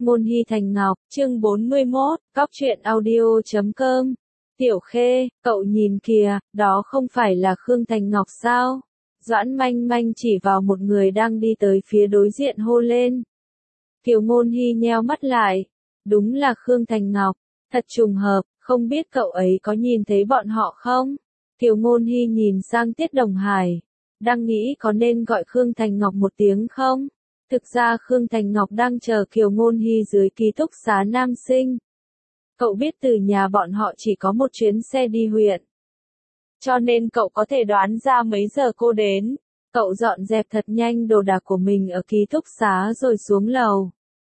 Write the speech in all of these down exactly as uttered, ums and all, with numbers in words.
Ngôn Hy Thành Ngọc, chương bốn mươi mốt, cóc truyện audio chấm com. Tiểu Khê, cậu nhìn kìa, đó không phải là Khương Thành Ngọc sao? Doãn Manh Manh chỉ vào một người đang đi tới phía đối diện hô lên. Kiều Ngôn Hy nheo mắt lại. Đúng là Khương Thành Ngọc. Thật trùng hợp, không biết cậu ấy có nhìn thấy bọn họ không? Kiều Ngôn Hy nhìn sang Tiết Đồng Hải. Đang nghĩ có nên gọi Khương Thành Ngọc một tiếng không? Thực ra Khương Thành Ngọc đang chờ Kiều Ngôn Hy dưới ký túc xá nam sinh. Cậu biết từ nhà bọn họ chỉ có một chuyến xe đi huyện. Cho nên cậu có thể đoán ra mấy giờ cô đến. Cậu dọn dẹp thật nhanh đồ đạc của mình ở ký túc xá rồi xuống lầu.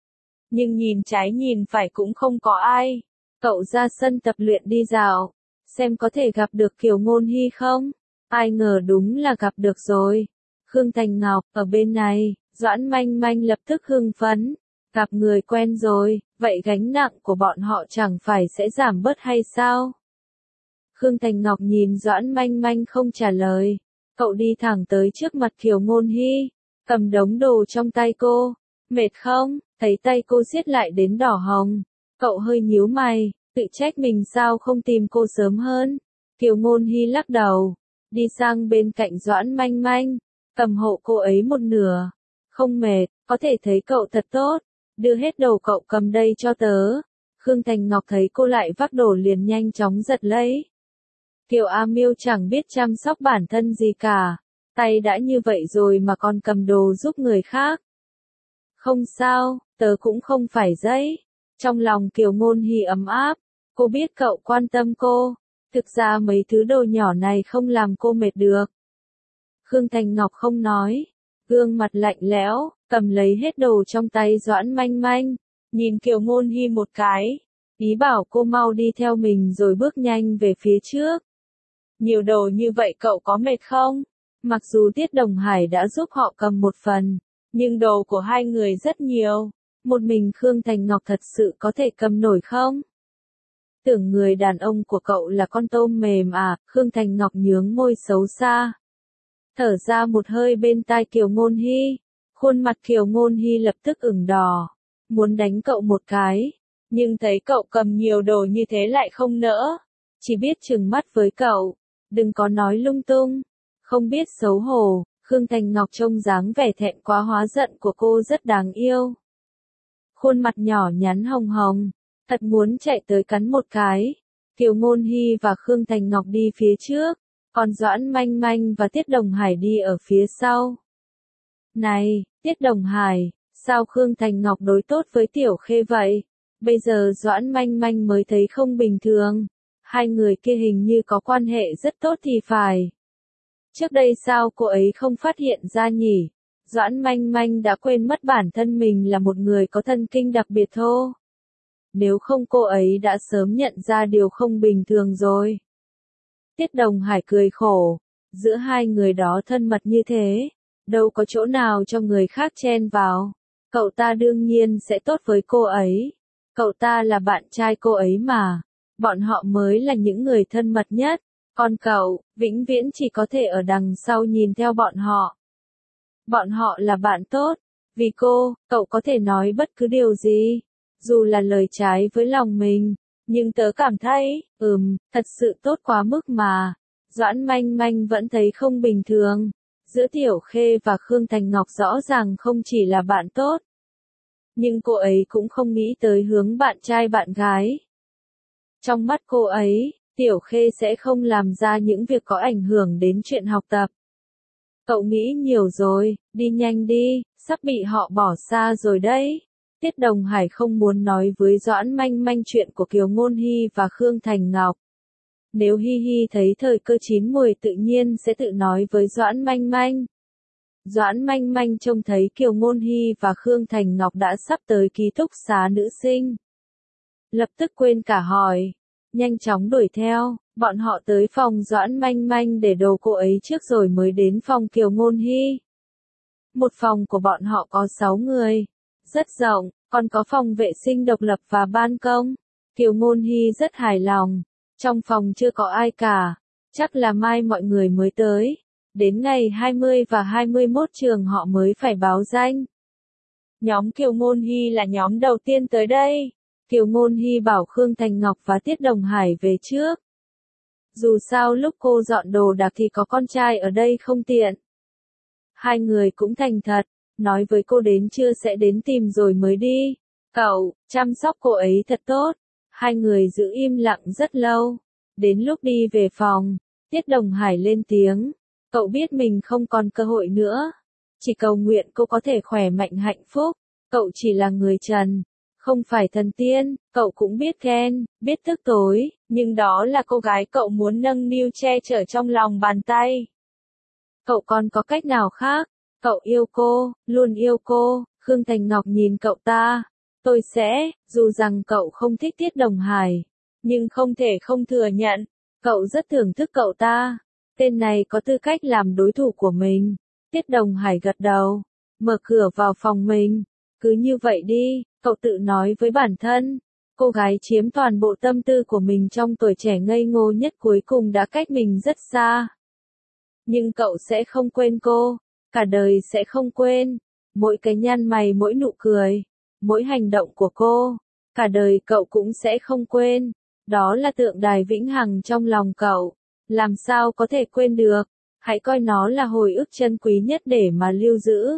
Nhưng nhìn trái nhìn phải cũng không có ai. Cậu ra sân tập luyện đi dạo, xem có thể gặp được Kiều Ngôn Hy không? Ai ngờ đúng là gặp được rồi. Khương Thành Ngọc, ở bên này. Doãn Manh Manh lập tức hưng phấn. Gặp người quen rồi, vậy gánh nặng của bọn họ chẳng phải sẽ giảm bớt hay sao? Khương Thành Ngọc nhìn Doãn Manh Manh không trả lời. Cậu đi thẳng tới trước mặt Kiều Ngôn Hy, cầm đống đồ trong tay cô. Mệt không? Thấy tay cô siết lại đến đỏ hồng. Cậu hơi nhíu mày, tự trách mình sao không tìm cô sớm hơn. Kiều Ngôn Hy lắc đầu, đi sang bên cạnh Doãn Manh Manh, cầm hộ cô ấy một nửa. Không mệt, có thể thấy cậu thật tốt. Đưa hết đồ cậu cầm đây cho tớ. Khương Thành Ngọc thấy cô lại vác đồ liền nhanh chóng giật lấy. Kiều A Miêu chẳng biết chăm sóc bản thân gì cả. Tay đã như vậy rồi mà còn cầm đồ giúp người khác. Không sao, tớ cũng không phải giấy. Trong lòng Kiều Ngôn Hy ấm áp. Cô biết cậu quan tâm cô. Thực ra mấy thứ đồ nhỏ này không làm cô mệt được. Khương Thành Ngọc không nói. Gương mặt lạnh lẽo, cầm lấy hết đồ trong tay Doãn Manh Manh, nhìn Kiều Ngôn Hy một cái, ý bảo cô mau đi theo mình rồi bước nhanh về phía trước. Nhiều đồ như vậy cậu có mệt không? Mặc dù Tiết Đồng Hải đã giúp họ cầm một phần, nhưng đồ của hai người rất nhiều, một mình Khương Thành Ngọc thật sự có thể cầm nổi không? Tưởng người đàn ông của cậu là con tôm mềm à? Khương Thành Ngọc nhướng môi xấu xa. Thở ra một hơi bên tai Kiều Ngôn Hy, khuôn mặt Kiều Ngôn Hy lập tức ửng đỏ, muốn đánh cậu một cái, nhưng thấy cậu cầm nhiều đồ như thế lại không nỡ, chỉ biết trừng mắt với cậu, đừng có nói lung tung, không biết xấu hổ. Khương Thành Ngọc trông dáng vẻ thẹn quá hóa giận của cô rất đáng yêu. Khuôn mặt nhỏ nhắn hồng hồng, thật muốn chạy tới cắn một cái. Kiều Ngôn Hy và Khương Thành Ngọc đi phía trước. Còn Doãn Manh Manh và Tiết Đồng Hải đi ở phía sau. Này, Tiết Đồng Hải, sao Khương Thành Ngọc đối tốt với Tiểu Khê vậy? Bây giờ Doãn Manh Manh mới thấy không bình thường. Hai người kia hình như có quan hệ rất tốt thì phải. Trước đây sao cô ấy không phát hiện ra nhỉ? Doãn Manh Manh đã quên mất bản thân mình là một người có thần kinh đặc biệt thô. Nếu không cô ấy đã sớm nhận ra điều không bình thường rồi. Tiết Đồng Hải cười khổ, giữa hai người đó thân mật như thế, đâu có chỗ nào cho người khác chen vào. Cậu ta đương nhiên sẽ tốt với cô ấy. Cậu ta là bạn trai cô ấy mà. Bọn họ mới là những người thân mật nhất. Còn cậu, vĩnh viễn chỉ có thể ở đằng sau nhìn theo bọn họ. Bọn họ là bạn tốt. Vì cô, cậu có thể nói bất cứ điều gì. Dù là lời trái với lòng mình. Nhưng tớ cảm thấy, ừm, thật sự tốt quá mức mà. Doãn Manh Manh vẫn thấy không bình thường. Giữa Tiểu Khê và Khương Thành Ngọc rõ ràng không chỉ là bạn tốt. Nhưng cô ấy cũng không nghĩ tới hướng bạn trai bạn gái. Trong mắt cô ấy, Tiểu Khê sẽ không làm ra những việc có ảnh hưởng đến chuyện học tập. Cậu nghĩ nhiều rồi, đi nhanh đi, sắp bị họ bỏ xa rồi đấy. Tiết Đồng Hải không muốn nói với Doãn Manh Manh chuyện của Kiều Ngôn Hy và Khương Thành Ngọc. Nếu Hi Hi thấy thời cơ chín muồi tự nhiên sẽ tự nói với Doãn Manh Manh. Doãn Manh Manh trông thấy Kiều Ngôn Hy và Khương Thành Ngọc đã sắp tới ký túc xá nữ sinh. Lập tức quên cả hỏi. Nhanh chóng đuổi theo, bọn họ tới phòng Doãn Manh Manh để đồ cô ấy trước rồi mới đến phòng Kiều Ngôn Hy. Một phòng của bọn họ có sáu người. Rất rộng, còn có phòng vệ sinh độc lập và ban công. Kiều Ngôn Hy rất hài lòng. Trong phòng chưa có ai cả. Chắc là mai mọi người mới tới. Đến ngày hai mươi và hai mươi mốt trường họ mới phải báo danh. Nhóm Kiều Ngôn Hy là nhóm đầu tiên tới đây. Kiều Ngôn Hy bảo Khương Thành Ngọc và Tiết Đồng Hải về trước. Dù sao lúc cô dọn đồ đạc thì có con trai ở đây không tiện. Hai người cũng thành thật, nói với cô đến trưa sẽ đến tìm rồi mới đi. Cậu, chăm sóc cô ấy thật tốt. Hai người giữ im lặng rất lâu. Đến lúc đi về phòng, Tiết Đồng Hải lên tiếng. Cậu biết mình không còn cơ hội nữa. Chỉ cầu nguyện cô có thể khỏe mạnh hạnh phúc. Cậu chỉ là người trần, không phải thần tiên. Cậu cũng biết ghen, biết tức tối, nhưng đó là cô gái cậu muốn nâng niu che chở trong lòng bàn tay. Cậu còn có cách nào khác? Cậu yêu cô, luôn yêu cô. Khương Thành Ngọc nhìn cậu ta. Tôi sẽ, dù rằng cậu không thích Tiết Đồng Hải, nhưng không thể không thừa nhận, cậu rất thưởng thức cậu ta. Tên này có tư cách làm đối thủ của mình. Tiết Đồng Hải gật đầu, mở cửa vào phòng mình. Cứ như vậy đi, cậu tự nói với bản thân. Cô gái chiếm toàn bộ tâm tư của mình trong tuổi trẻ ngây ngô nhất cuối cùng đã cách mình rất xa. Nhưng cậu sẽ không quên cô, cả đời sẽ không quên. Mỗi cái nhăn mày, mỗi nụ cười, mỗi hành động của cô, cả đời cậu cũng sẽ không quên. Đó là tượng đài vĩnh hằng trong lòng cậu. Làm sao có thể quên được? Hãy coi nó là hồi ức chân quý nhất để mà lưu giữ.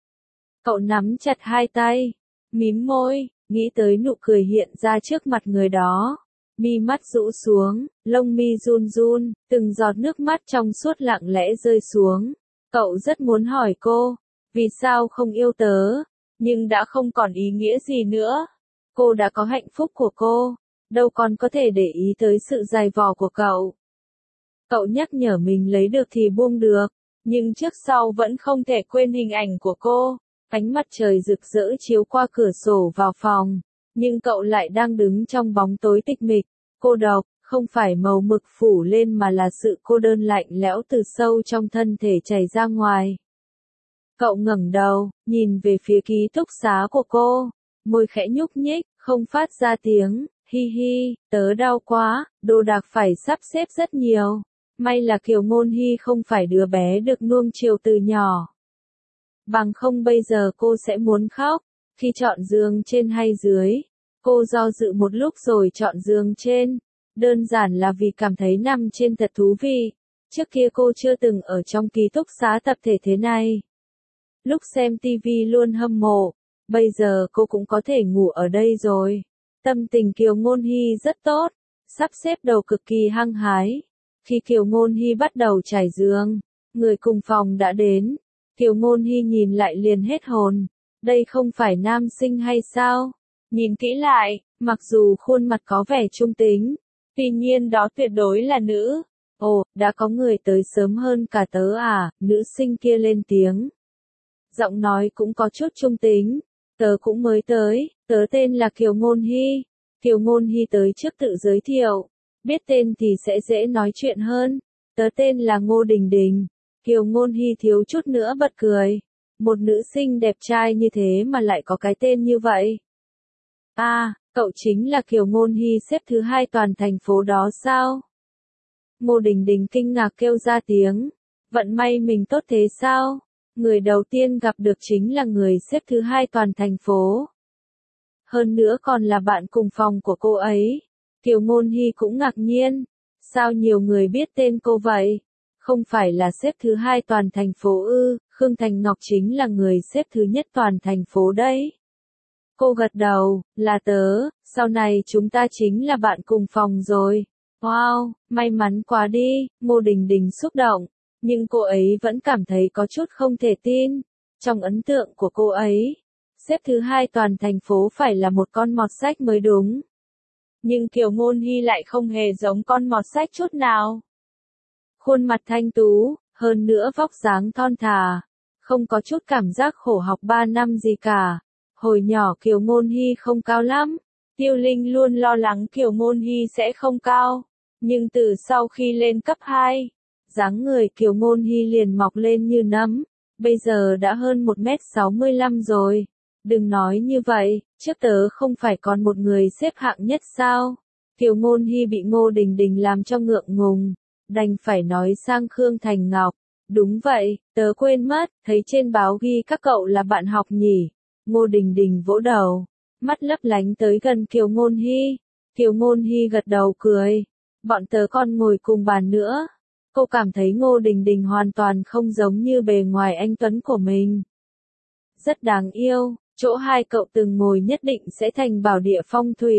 Cậu nắm chặt hai tay, mím môi, nghĩ tới nụ cười hiện ra trước mặt người đó. Mi mắt rũ xuống, lông mi run run, từng giọt nước mắt trong suốt lặng lẽ rơi xuống. Cậu rất muốn hỏi cô, vì sao không yêu tớ, nhưng đã không còn ý nghĩa gì nữa. Cô đã có hạnh phúc của cô, đâu còn có thể để ý tới sự dày vò của cậu. Cậu nhắc nhở mình lấy được thì buông được, nhưng trước sau vẫn không thể quên hình ảnh của cô. Ánh mặt trời rực rỡ chiếu qua cửa sổ vào phòng, nhưng cậu lại đang đứng trong bóng tối tịch mịch, cô độc, không phải màu mực phủ lên mà là sự cô đơn lạnh lẽo từ sâu trong thân thể chảy ra ngoài. Cậu ngẩng đầu, nhìn về phía ký túc xá của cô, môi khẽ nhúc nhích, không phát ra tiếng. Hi hi, tớ đau quá, đồ đạc phải sắp xếp rất nhiều. May là Kiều Ngôn Hy không phải đứa bé được nuông chiều từ nhỏ. Bằng không bây giờ cô sẽ muốn khóc. Khi chọn giường trên hay dưới, cô do dự một lúc rồi chọn giường trên. Đơn giản là vì cảm thấy nằm trên thật thú vị. Trước kia cô chưa từng ở trong ký túc xá tập thể thế này. Lúc xem tivi luôn hâm mộ, bây giờ cô cũng có thể ngủ ở đây rồi. Tâm tình Kiều Ngôn Hy rất tốt, sắp xếp đầu cực kỳ hăng hái. Khi Kiều Ngôn Hy bắt đầu trải giường, người cùng phòng đã đến. Kiều Ngôn Hy nhìn lại liền hết hồn. Đây không phải nam sinh hay sao? Nhìn kỹ lại, mặc dù khuôn mặt có vẻ trung tính, tuy nhiên đó tuyệt đối là nữ. Ồ, đã có người tới sớm hơn cả tớ à? Nữ sinh kia lên tiếng. Giọng nói cũng có chút trung tính. Tớ cũng mới tới, tớ tên là Kiều Ngôn Hy. Kiều Ngôn Hy tới trước tự giới thiệu. Biết tên thì sẽ dễ nói chuyện hơn. Tớ tên là Ngô Đình Đình. Kiều Ngôn Hy thiếu chút nữa bật cười. Một nữ sinh đẹp trai như thế mà lại có cái tên như vậy. À, cậu chính là Kiều Ngôn Hy xếp thứ hai toàn thành phố đó sao? Ngô Đình Đình kinh ngạc kêu ra tiếng. Vận may mình tốt thế sao? Người đầu tiên gặp được chính là người xếp thứ hai toàn thành phố. Hơn nữa còn là bạn cùng phòng của cô ấy. Kiều Ngôn Hy cũng ngạc nhiên. Sao nhiều người biết tên cô vậy? Không phải là xếp thứ hai toàn thành phố ư? Khương Thành Ngọc chính là người xếp thứ nhất toàn thành phố đấy. Cô gật đầu, là tớ, sau này chúng ta chính là bạn cùng phòng rồi. Wow, may mắn quá đi, Ngô Đình Đình xúc động. Nhưng cô ấy vẫn cảm thấy có chút không thể tin. Trong ấn tượng của cô ấy, xếp thứ hai toàn thành phố phải là một con mọt sách mới đúng. Nhưng Kiều Ngôn Hy lại không hề giống con mọt sách chút nào. Khuôn mặt thanh tú, hơn nữa vóc dáng thon thả, không có chút cảm giác khổ học ba năm gì cả. Hồi nhỏ Kiều Ngôn Hy không cao lắm. Tiêu Linh luôn lo lắng Kiều Ngôn Hy sẽ không cao. Nhưng từ sau khi lên cấp hai, dáng người Kiều Ngôn Hy liền mọc lên như nấm, bây giờ đã hơn một mét sáu mươi lăm rồi. Đừng nói như vậy, trước tớ không phải còn một người xếp hạng nhất sao? Kiều Ngôn Hy bị Ngô Đình Đình làm cho ngượng ngùng, đành phải nói sang Khương Thành Ngọc. Đúng vậy, tớ quên mất, thấy trên báo ghi các cậu là bạn học nhỉ? Ngô Đình Đình vỗ đầu, mắt lấp lánh tới gần Kiều Ngôn Hy. Kiều Ngôn Hy gật đầu cười. Bọn tớ còn ngồi cùng bàn nữa. Cô cảm thấy Ngô Đình Đình hoàn toàn không giống như bề ngoài anh tuấn của mình. Rất đáng yêu, chỗ hai cậu từng ngồi nhất định sẽ thành bảo địa phong thủy.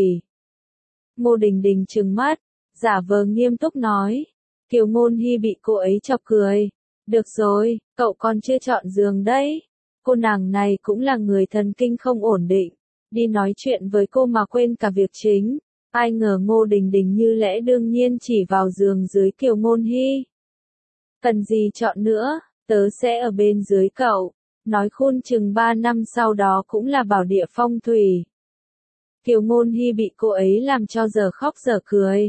Ngô Đình Đình trừng mắt, giả vờ nghiêm túc nói. Kiều Ngôn Hy bị cô ấy chọc cười. Được rồi, cậu còn chưa chọn giường đấy. Cô nàng này cũng là người thần kinh không ổn định. Đi nói chuyện với cô mà quên cả việc chính. Ai ngờ Ngô Đình Đình như lẽ đương nhiên chỉ vào giường dưới Kiều Ngôn Hy. Cần gì chọn nữa, tớ sẽ ở bên dưới cậu. Nói khôn chừng ba năm sau đó cũng là bảo địa phong thủy. Kiều Ngôn Hy bị cô ấy làm cho giờ khóc giờ cười.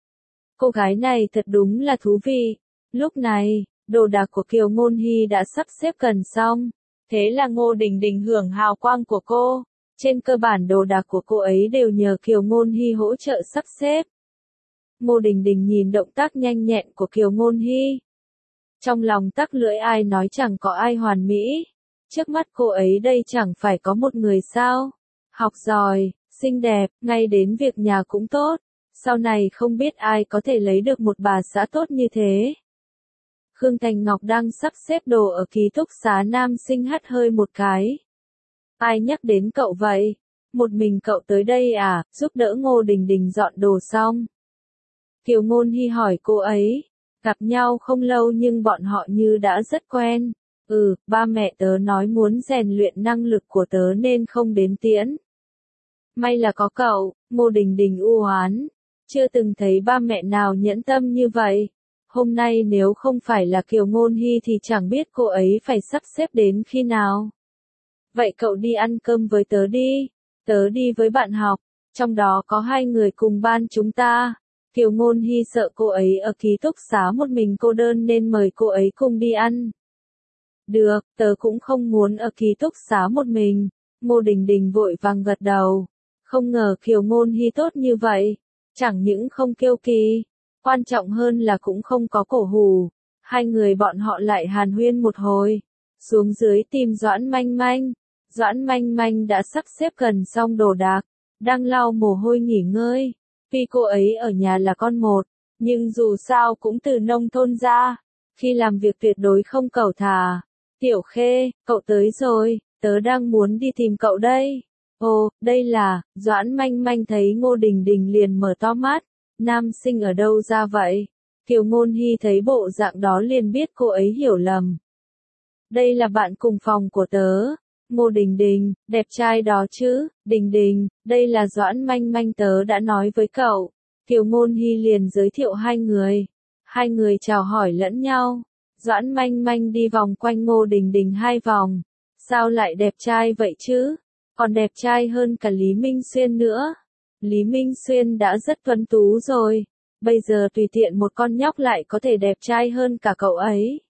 Cô gái này thật đúng là thú vị. Lúc này, đồ đạc của Kiều Ngôn Hy đã sắp xếp gần xong. Thế là Ngô Đình Đình hưởng hào quang của cô. Trên cơ bản đồ đạc của cô ấy đều nhờ Kiều Ngôn Hy hỗ trợ sắp xếp. Ngô Đình Đình nhìn động tác nhanh nhẹn của Kiều Ngôn Hy. Trong lòng tắc lưỡi ai nói chẳng có ai hoàn mỹ. Trước mắt cô ấy đây chẳng phải có một người sao. Học giỏi, xinh đẹp, ngay đến việc nhà cũng tốt. Sau này không biết ai có thể lấy được một bà xã tốt như thế. Khương Thành Ngọc đang sắp xếp đồ ở ký túc xá nam sinh hắt hơi một cái. Ai nhắc đến cậu vậy? Một mình cậu tới đây à, giúp đỡ Ngô Đình Đình dọn đồ xong. Kiều Ngôn Hy hỏi cô ấy. Gặp nhau không lâu nhưng bọn họ như đã rất quen. Ừ, ba mẹ tớ nói muốn rèn luyện năng lực của tớ nên không đến tiễn. May là có cậu, Ngô Đình Đình u oán. Chưa từng thấy ba mẹ nào nhẫn tâm như vậy. Hôm nay nếu không phải là Kiều Ngôn Hy thì chẳng biết cô ấy phải sắp xếp đến khi nào. Vậy cậu đi ăn cơm với tớ đi. Tớ đi với bạn học. Trong đó có hai người cùng ban chúng ta. Kiều Ngôn Hy sợ cô ấy ở ký túc xá một mình cô đơn nên mời cô ấy cùng đi ăn. Được, tớ cũng không muốn ở ký túc xá một mình. Ngô Đình Đình vội vàng gật đầu. Không ngờ Kiều Ngôn Hy tốt như vậy. Chẳng những không kiêu kỳ. Quan trọng hơn là cũng không có cổ hủ. Hai người bọn họ lại hàn huyên một hồi. Xuống dưới tìm Doãn Manh Manh. Doãn Manh Manh đã sắp xếp gần xong đồ đạc. Đang lau mồ hôi nghỉ ngơi. Tuy cô ấy ở nhà là con một. Nhưng dù sao cũng từ nông thôn ra. Khi làm việc tuyệt đối không cẩu thả. Tiểu Khê, cậu tới rồi. Tớ đang muốn đi tìm cậu đây. Ồ, đây là, Doãn Manh Manh thấy Ngô Đình Đình liền mở to mắt. Nam sinh ở đâu ra vậy? Kiều Ngôn Hy thấy bộ dạng đó liền biết cô ấy hiểu lầm. Đây là bạn cùng phòng của tớ. Ngô Đình Đình, đẹp trai đó chứ. Đình Đình, đây là Doãn Manh Manh tớ đã nói với cậu. Kiều Ngôn Hy liền giới thiệu hai người. Hai người chào hỏi lẫn nhau. Doãn Manh Manh đi vòng quanh Ngô Đình Đình hai vòng. Sao lại đẹp trai vậy chứ? Còn đẹp trai hơn cả Lý Minh Xuyên nữa. Lý Minh Xuyên đã rất tuấn tú rồi. Bây giờ tùy tiện một con nhóc lại có thể đẹp trai hơn cả cậu ấy.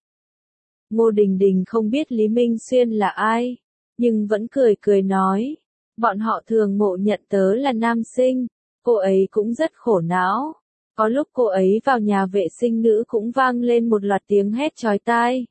Ngô Đình Đình không biết Lý Minh Xuyên là ai. Nhưng vẫn cười cười nói. Bọn họ thường ngộ nhận tớ là nam sinh. Cô ấy cũng rất khổ não. Có lúc cô ấy vào nhà vệ sinh nữ cũng vang lên một loạt tiếng hét chói tai.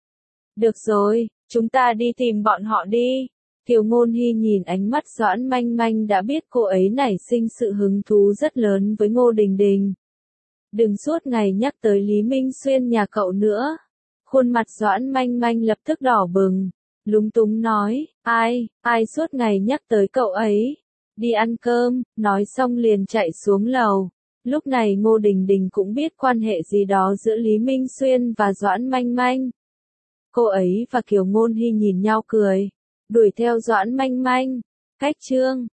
Được rồi, chúng ta đi tìm bọn họ đi. Kiều Ngôn Hy nhìn ánh mắt Doãn Manh Manh đã biết cô ấy nảy sinh sự hứng thú rất lớn với Ngô Đình Đình. Đừng suốt ngày nhắc tới Lý Minh Xuyên nhà cậu nữa. Khuôn mặt Doãn Manh Manh lập tức đỏ bừng. Lúng túng nói, ai, ai suốt ngày nhắc tới cậu ấy. Đi ăn cơm, nói xong liền chạy xuống lầu. Lúc này Ngô Đình Đình cũng biết quan hệ gì đó giữa Lý Minh Xuyên và Doãn Manh Manh. Cô ấy và Kiều Ngôn Hy nhìn nhau cười. Đuổi theo Doãn Manh Manh. Cách chương